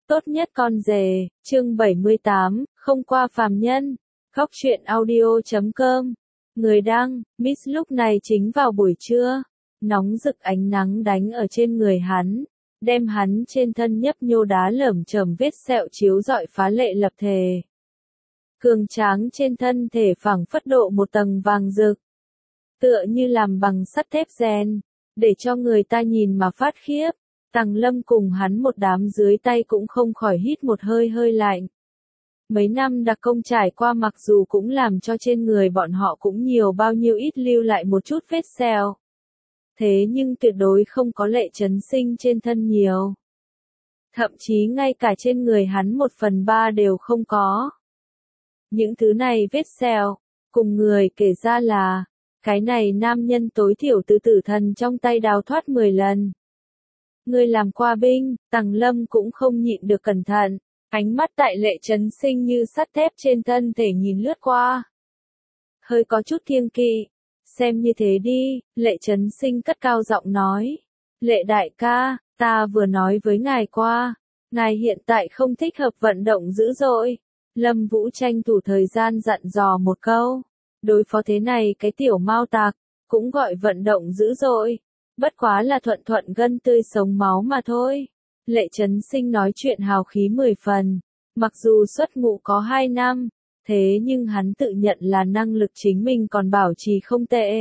Tốt nhất con rể, chương 78, không qua phàm nhân. Góc truyện audio.com. Người đăng, Miss lúc này chính vào buổi trưa. Nóng rực ánh nắng đánh ở trên người hắn, đem hắn trên thân nhấp nhô đá lởm chởm vết sẹo chiếu rọi phá lệ lập thể. Cường tráng trên thân thể phảng phất độ một tầng vàng rực, tựa như làm bằng sắt thép rèn, để cho người ta nhìn mà phát khiếp. Tằng Lâm cùng hắn một đám dưới tay cũng không khỏi hít một hơi hơi lạnh. Mấy năm đặc công trải qua mặc dù cũng làm cho trên người bọn họ cũng nhiều bao nhiêu ít lưu lại một chút vết sẹo. Thế nhưng tuyệt đối không có Lệ Chấn Sinh trên thân nhiều. Thậm chí ngay cả trên người hắn 1/3 đều không có. Những thứ này vết sẹo, cùng người kể ra là, cái này nam nhân tối thiểu từ tử thần trong tay đào thoát 10 lần. Người làm qua binh, Tằng Lâm cũng không nhịn được cẩn thận, ánh mắt tại Lệ Chấn Sinh như sắt thép trên thân thể nhìn lướt qua. Hơi có chút kiêng kỵ, xem như thế đi, Lệ Chấn Sinh cất cao giọng nói. Lệ đại ca, ta vừa nói với ngài qua, ngài hiện tại không thích hợp vận động dữ dội. Lâm Vũ tranh thủ thời gian dặn dò một câu, đối phó thế này cái tiểu mao tạc, cũng gọi vận động dữ dội. Bất quá là thuận thuận gân tươi sống máu mà thôi. Lệ Chấn Sinh nói chuyện hào khí 10 phần. Mặc dù xuất ngũ có 2 năm, thế nhưng hắn tự nhận là năng lực chính mình còn bảo trì không tệ.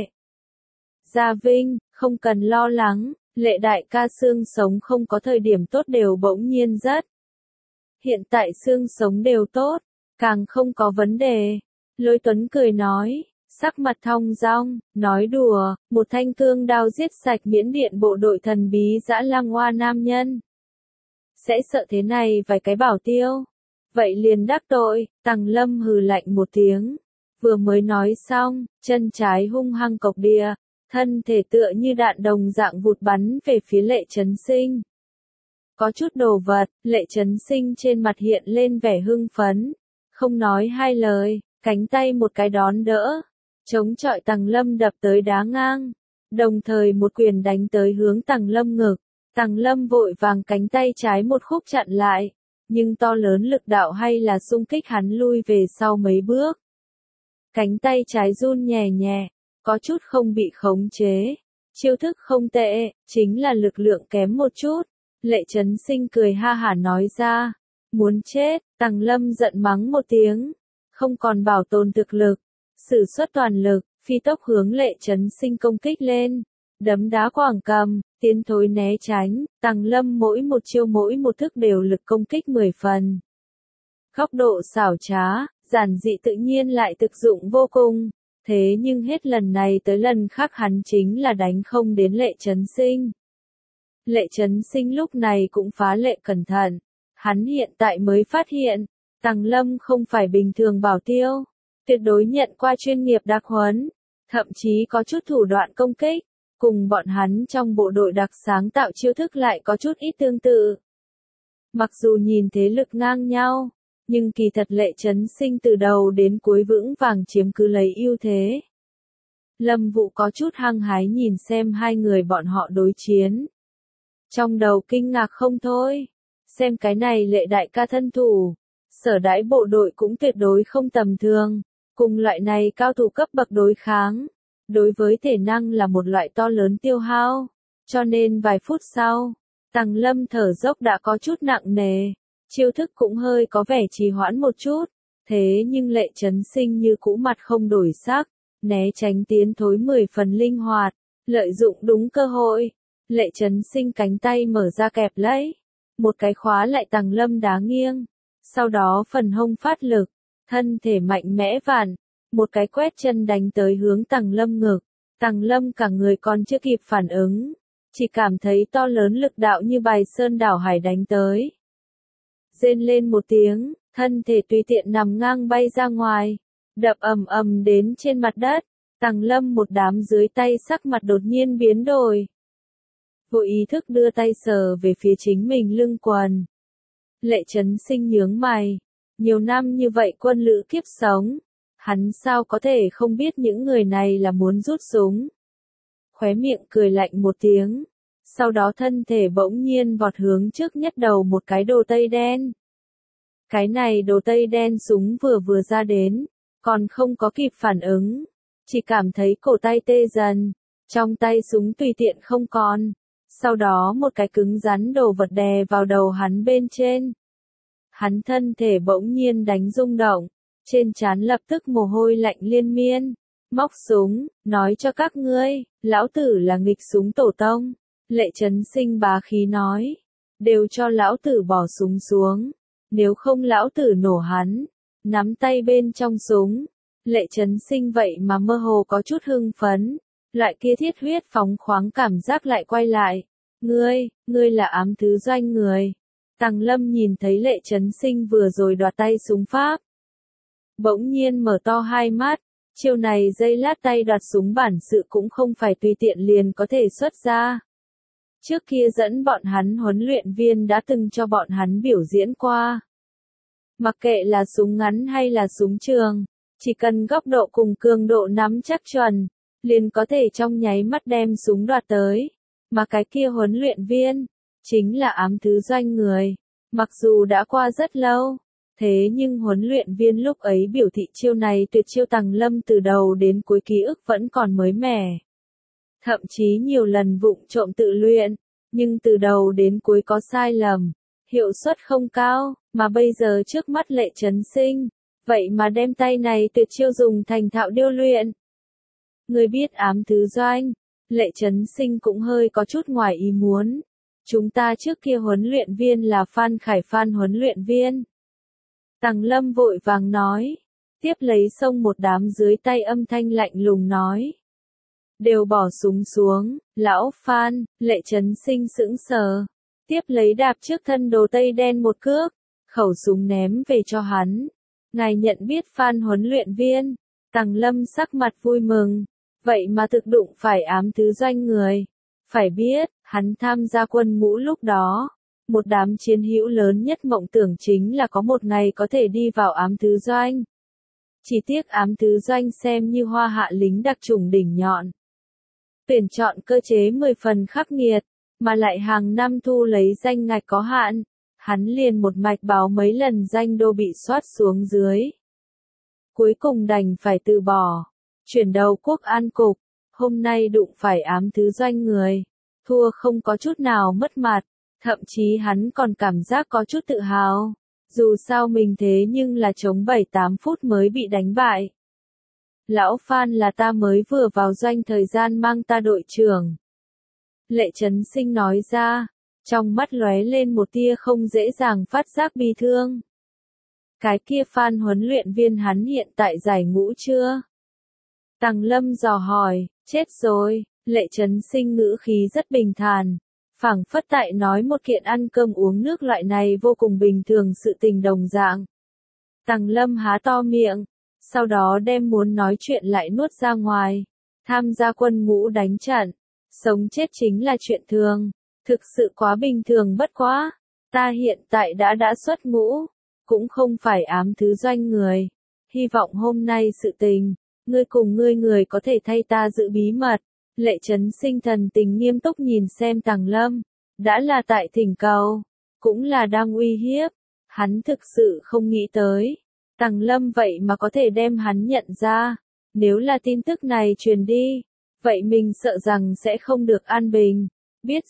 Gia Vinh, không cần lo lắng, Lệ đại ca xương sống không có thời điểm tốt đều bỗng nhiên rất. Hiện tại xương sống đều tốt, càng không có vấn đề. Lôi Tuấn cười nói. Sắc mặt thong dong, nói đùa, một thanh cương đao giết sạch Miễn Điện bộ đội thần bí dã lang hoa nam nhân. Sẽ sợ thế này vài cái bảo tiêu. Vậy liền đắc tội, Tằng Lâm hừ lạnh một tiếng. Vừa mới nói xong, chân trái hung hăng cộc đìa, thân thể tựa như đạn đồng dạng vụt bắn về phía Lệ Chấn Sinh. Có chút đồ vật, Lệ Chấn Sinh trên mặt hiện lên vẻ hưng phấn. Không nói hai lời, cánh tay một cái đón đỡ. Chống chọi Tằng Lâm đập tới đá ngang, đồng thời một quyền đánh tới hướng Tằng Lâm ngực. Tằng Lâm vội vàng cánh tay trái một khúc chặn lại, nhưng to lớn lực đạo hay là xung kích hắn lui về sau mấy bước. Cánh tay trái run nhẹ nhẹ, có chút không bị khống chế. Chiêu thức không tệ, chính là lực lượng kém một chút. Lệ Chấn Sinh cười ha hả nói ra, muốn chết. Tằng Lâm giận mắng một tiếng, không còn bảo tồn thực lực. Sử xuất toàn lực, phi tốc hướng Lệ Chấn Sinh công kích lên, đấm đá quảng cầm, tiến thối né tránh, Tằng Lâm mỗi một chiêu mỗi một thức đều lực công kích 10 phần. Góc độ xảo trá, giản dị tự nhiên lại thực dụng vô cùng, thế nhưng hết lần này tới lần khác hắn chính là đánh không đến Lệ Chấn Sinh. Lệ Chấn Sinh lúc này cũng phá lệ cẩn thận, hắn hiện tại mới phát hiện, Tằng Lâm không phải bình thường bảo tiêu. Tuyệt đối nhận qua chuyên nghiệp đặc huấn, thậm chí có chút thủ đoạn công kích, cùng bọn hắn trong bộ đội đặc sáng tạo chiêu thức lại có chút ít tương tự. Mặc dù nhìn thế lực ngang nhau, nhưng kỳ thật Lệ Chấn Sinh từ đầu đến cuối vững vàng chiếm cứ lấy ưu thế. Lâm Vũ có chút hăng hái nhìn xem hai người bọn họ đối chiến. Trong đầu kinh ngạc không thôi, xem cái này Lệ đại ca thân thủ, sở đãi bộ đội cũng tuyệt đối không tầm thường. Cùng loại này cao thủ cấp bậc đối kháng, đối với thể năng là một loại to lớn tiêu hao, cho nên vài phút sau, Tằng Lâm thở dốc đã có chút nặng nề, chiêu thức cũng hơi có vẻ trì hoãn một chút, thế nhưng Lệ Chấn Sinh như cũ mặt không đổi sắc, né tránh tiến thối 10 phần linh hoạt, lợi dụng đúng cơ hội, Lệ Chấn Sinh cánh tay mở ra kẹp lấy, một cái khóa lại Tằng Lâm đá nghiêng, sau đó phần hông phát lực. Thân thể mạnh mẽ vặn, một cái quét chân đánh tới hướng Tằng Lâm ngực. Tằng Lâm cả người còn chưa kịp phản ứng, chỉ cảm thấy to lớn lực đạo như bài sơn đảo hải đánh tới. Rên lên một tiếng, thân thể tùy tiện nằm ngang bay ra ngoài, đập ầm ầm đến trên mặt đất. Tằng Lâm một đám dưới tay sắc mặt đột nhiên biến đổi. Vô ý thức đưa tay sờ về phía chính mình lưng quần. Lệ Chấn Sinh nhướng mày. Nhiều năm như vậy quân lữ kiếp sống, hắn sao có thể không biết những người này là muốn rút súng. Khóe miệng cười lạnh một tiếng, sau đó thân thể bỗng nhiên vọt hướng trước nhất đầu một cái đồ tây đen. Cái này đồ tây đen súng vừa ra đến, còn không có kịp phản ứng, chỉ cảm thấy cổ tay tê dần, trong tay súng tùy tiện không còn, sau đó một cái cứng rắn đồ vật đè vào đầu hắn bên trên. Hắn thân thể bỗng nhiên đánh rung động, trên trán lập tức mồ hôi lạnh liên miên, móc súng, nói cho các ngươi, lão tử là nghịch súng tổ tông. Lệ Chấn Sinh bá khí nói, đều cho lão tử bỏ súng xuống, nếu không lão tử nổ hắn, nắm tay bên trong súng. Lệ Chấn Sinh vậy mà mơ hồ có chút hưng phấn, loại kia thiết huyết phóng khoáng cảm giác lại quay lại. Ngươi là ám thứ doanh người. Tằng Lâm nhìn thấy Lệ Chấn Sinh vừa rồi đoạt tay súng pháp, bỗng nhiên mở to hai mắt, chiêu này giây lát tay đoạt súng bản sự cũng không phải tùy tiện liền có thể xuất ra. Trước kia dẫn bọn hắn huấn luyện viên đã từng cho bọn hắn biểu diễn qua. Mặc kệ là súng ngắn hay là súng trường, chỉ cần góc độ cùng cường độ nắm chắc chuẩn, liền có thể trong nháy mắt đem súng đoạt tới. Mà cái kia huấn luyện viên, chính là ám thứ doanh người. Mặc dù đã qua rất lâu, thế nhưng huấn luyện viên lúc ấy biểu thị chiêu này tuyệt chiêu Tằng Lâm từ đầu đến cuối ký ức vẫn còn mới mẻ. Thậm chí nhiều lần vụng trộm tự luyện, nhưng từ đầu đến cuối có sai lầm, hiệu suất không cao, mà bây giờ trước mắt Lệ Chấn Sinh, vậy mà đem tay này tuyệt chiêu dùng thành thạo điêu luyện. Người biết ám thứ doanh, Lệ Chấn Sinh cũng hơi có chút ngoài ý muốn. Chúng ta trước kia huấn luyện viên là Phan Khải Phan huấn luyện viên. Tằng Lâm vội vàng nói, tiếp lấy xông một đám dưới tay âm thanh lạnh lùng nói. Đều bỏ súng xuống, lão Phan. Lệ Chấn Sinh sững sờ, tiếp lấy đạp trước thân đồ tây đen một cước, khẩu súng ném về cho hắn. Ngài nhận biết Phan huấn luyện viên. Tằng Lâm sắc mặt vui mừng, vậy mà thực đụng phải ám thứ doanh người. Phải biết, hắn tham gia quân ngũ lúc đó, một đám chiến hữu lớn nhất mộng tưởng chính là có một ngày có thể đi vào ám thứ doanh. Chỉ tiếc ám thứ doanh xem như hoa hạ lính đặc chủng đỉnh nhọn. Tuyển chọn cơ chế 10 phần khắc nghiệt, mà lại hàng năm thu lấy danh ngạch có hạn, hắn liền một mạch báo mấy lần danh đô bị soát xuống dưới. Cuối cùng đành phải từ bỏ, chuyển đầu quốc an cục, hôm nay đụng phải ám thứ doanh người, thua không có chút nào mất mặt, thậm chí hắn còn cảm giác có chút tự hào, dù sao mình thế nhưng là chống 7-8 phút mới bị đánh bại. Lão Phan là ta mới vừa vào doanh thời gian mang ta đội trưởng. Lệ Chấn Sinh nói ra, trong mắt lóe lên một tia không dễ dàng phát giác bi thương. Cái kia Phan huấn luyện viên hắn hiện tại giải ngũ chưa? Tằng Lâm dò hỏi, chết rồi. Lệ Chấn Sinh ngữ khí rất bình thản, phảng phất tại nói một kiện ăn cơm uống nước loại này vô cùng bình thường sự tình đồng dạng. Tằng Lâm há to miệng, sau đó đem muốn nói chuyện lại nuốt ra ngoài. Tham gia quân ngũ đánh trận, sống chết chính là chuyện thường, thực sự quá bình thường bất quá. Ta hiện tại đã xuất ngũ, cũng không phải ám thứ doanh người. Hy vọng hôm nay sự tình, ngươi cùng ngươi người có thể thay ta giữ bí mật. Lệ Chấn Sinh thần tình nghiêm túc nhìn xem Tằng Lâm, đã là tại thỉnh cầu, cũng là đang uy hiếp. Hắn thực sự không nghĩ tới, Tằng Lâm vậy mà có thể đem hắn nhận ra. Nếu là tin tức này truyền đi, vậy mình sợ rằng sẽ không được an bình. Biết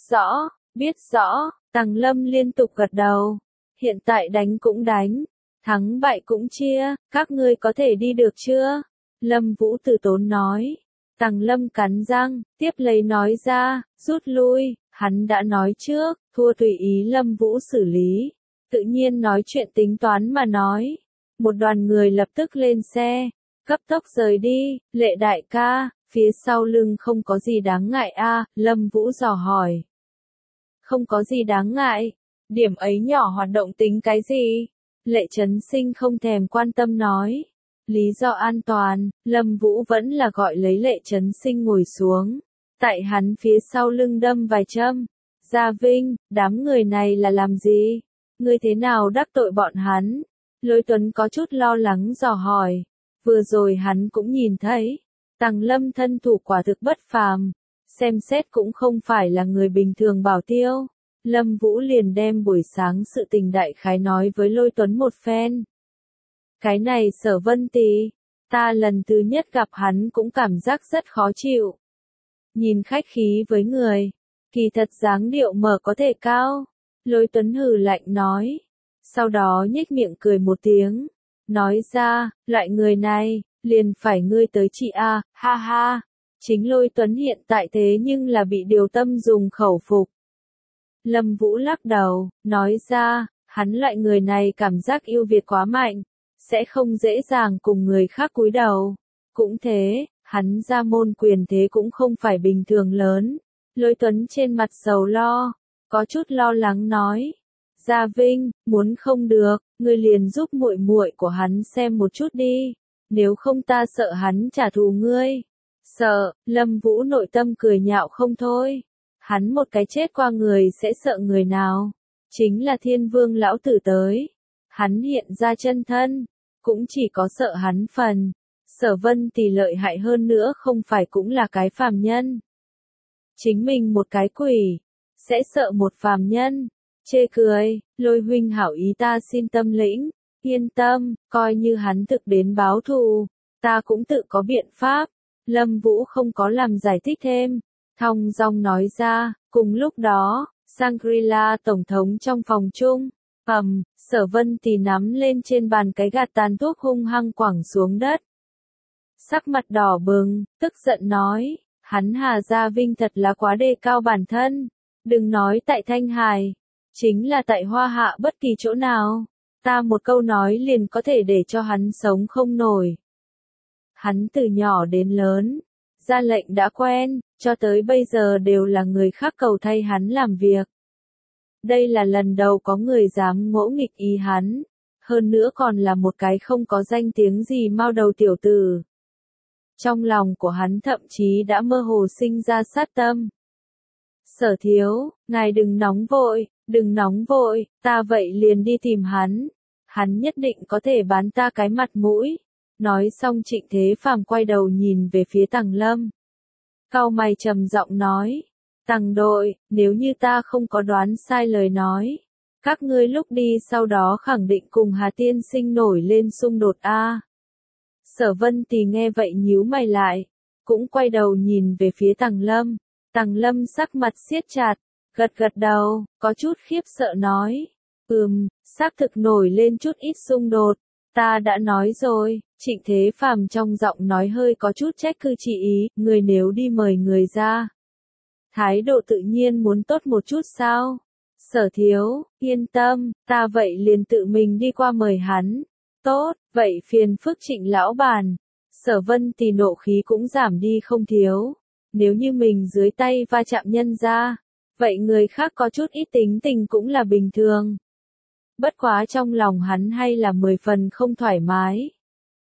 rõ, Tằng Lâm liên tục gật đầu. Hiện tại đánh cũng đánh, thắng bại cũng chia, các ngươi có thể đi được chưa? Lâm Vũ từ tốn nói. Tằng Lâm cắn răng, tiếp lấy nói ra, rút lui. Hắn đã nói trước, thua tùy ý Lâm Vũ xử lý. Tự nhiên nói chuyện tính toán mà nói. Một đoàn người lập tức lên xe, cấp tốc rời đi. Lệ đại ca, phía sau lưng không có gì đáng ngại a? Lâm Vũ dò hỏi. Không có gì đáng ngại, điểm ấy nhỏ hoạt động tính cái gì? Lệ Chấn Sinh không thèm quan tâm nói. Lý do an toàn, Lâm Vũ vẫn là gọi lấy Lệ Chấn Sinh ngồi xuống. Tại hắn phía sau lưng đâm vài châm. Gia Vinh, đám người này là làm gì? Ngươi thế nào đắc tội bọn hắn? Lôi Tuấn có chút lo lắng dò hỏi. Vừa rồi hắn cũng nhìn thấy, Tằng Lâm thân thủ quả thực bất phàm. xem xét cũng không phải là người bình thường bảo tiêu. Lâm Vũ liền đem buổi sáng sự tình đại khái nói với Lôi Tuấn một phen. Cái này Sở Vân Tì, ta lần thứ nhất gặp hắn cũng cảm giác rất khó chịu. Nhìn khách khí với người, kỳ thật dáng điệu mở có thể cao. Lôi Tuấn hừ lạnh nói. Sau đó nhếch miệng cười một tiếng. Nói ra, loại người này, liền phải ngươi tới chị a, ha ha. Chính Lôi Tuấn hiện tại thế nhưng là bị điều tâm dùng khẩu phục. Lâm Vũ lắc đầu, nói ra, hắn loại người này cảm giác yêu Việt quá mạnh, sẽ không dễ dàng cùng người khác cúi đầu. Cũng thế, hắn ra môn quyền thế cũng không phải bình thường lớn. Lôi Tuấn trên mặt sầu lo, có chút lo lắng nói. Gia Vinh, muốn không được, ngươi liền giúp muội muội của hắn xem một chút đi, nếu không ta sợ hắn trả thù ngươi. Sợ, Lâm Vũ nội tâm cười nhạo không thôi. Hắn một cái chết qua người sẽ sợ người nào? Chính là Thiên Vương lão tử tới. Hắn hiện ra chân thân, cũng chỉ có sợ hắn phần. Sở Vân Tì lợi hại hơn nữa không phải cũng là cái phàm nhân. Chính mình một cái quỷ, sẽ sợ một phàm nhân. Chê cười, Lôi huynh hảo ý ta xin tâm lĩnh, yên tâm, coi như hắn thực đến báo thù, ta cũng tự có biện pháp. Lâm Vũ không có làm giải thích thêm, thong dong nói ra, cùng lúc đó, Shangri-La tổng thống trong phòng chung, Sở Vân Tì nắm lên trên bàn cái gạt tàn thuốc hung hăng quẳng xuống đất. Sắc mặt đỏ bừng, tức giận nói, hắn Hà Gia Vinh thật là quá đề cao bản thân, đừng nói tại Thanh Hải, chính là tại Hoa Hạ bất kỳ chỗ nào, ta một câu nói liền có thể để cho hắn sống không nổi. Hắn từ nhỏ đến lớn, ra lệnh đã quen, cho tới bây giờ đều là người khác cầu thay hắn làm việc. Đây là lần đầu có người dám ngỗ nghịch ý hắn, hơn nữa còn là một cái không có danh tiếng gì mao đầu tiểu tử. Trong lòng của hắn thậm chí đã mơ hồ sinh ra sát tâm. Sở thiếu, ngài đừng nóng vội, ta vậy liền đi tìm hắn nhất định có thể bán ta cái mặt mũi. Nói xong Trịnh Thế Phàm quay đầu nhìn về phía Tằng Lâm. Cau mày trầm giọng nói, Tằng đội, nếu như ta không có đoán sai lời nói, các ngươi lúc đi sau đó khẳng định cùng Hà Tiên Sinh nổi lên xung đột a. Sở Vân Tì nghe vậy nhíu mày lại, cũng quay đầu nhìn về phía Tằng Lâm. Tằng Lâm sắc mặt siết chặt, gật đầu, có chút khiếp sợ nói, xác thực nổi lên chút ít xung đột. Ta đã nói rồi, Trịnh Thế Phàm trong giọng nói hơi có chút trách cứ chỉ ý, người nếu đi mời người ra. Thái độ tự nhiên muốn tốt một chút sao? Sở thiếu, yên tâm, ta vậy liền tự mình đi qua mời hắn. Tốt, vậy phiền phức Trịnh lão bản. Sở Vân Tì nộ khí cũng giảm đi không thiếu. Nếu như mình dưới tay va chạm nhân ra, vậy người khác có chút ít tính tình cũng là bình thường. Bất quá trong lòng hắn hay là 10 phần không thoải mái.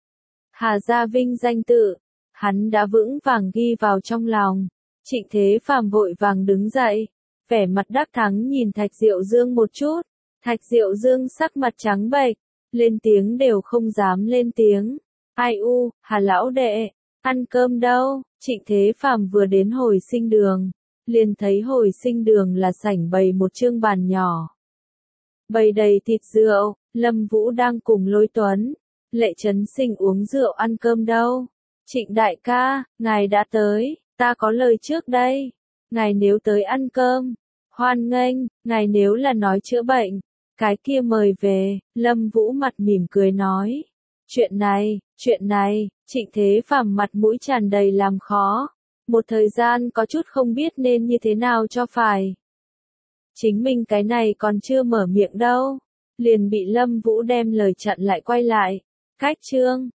Hà Gia Vinh danh tự, hắn đã vững vàng ghi vào trong lòng. Trịnh Thế Phàm vội vàng đứng dậy, vẻ mặt đắc thắng nhìn Thạch Diệu Dương một chút. Thạch Diệu Dương sắc mặt trắng bệch, lên tiếng đều không dám lên tiếng. Ai u, Hà lão đệ, ăn cơm đâu? Trịnh Thế Phàm vừa đến hồi sinh đường, liền thấy hồi sinh đường là sảnh bày một chương bàn nhỏ. Bày đầy thịt rượu, Lâm Vũ đang cùng Lôi Tuấn, Lệ Trấn Sinh uống rượu ăn cơm đâu. Trịnh đại ca, ngài đã tới, ta có lời trước đây. Ngài nếu tới ăn cơm, hoan nghênh, ngài nếu là nói chữa bệnh, cái kia mời về. Lâm Vũ mặt mỉm cười nói. Chuyện này, Trịnh Thế Phàm mặt mũi tràn đầy làm khó. Một thời gian có chút không biết nên như thế nào cho phải. Chính mình cái này còn chưa mở miệng đâu, liền bị Lâm Vũ đem lời chặn lại quay lại. Cách chương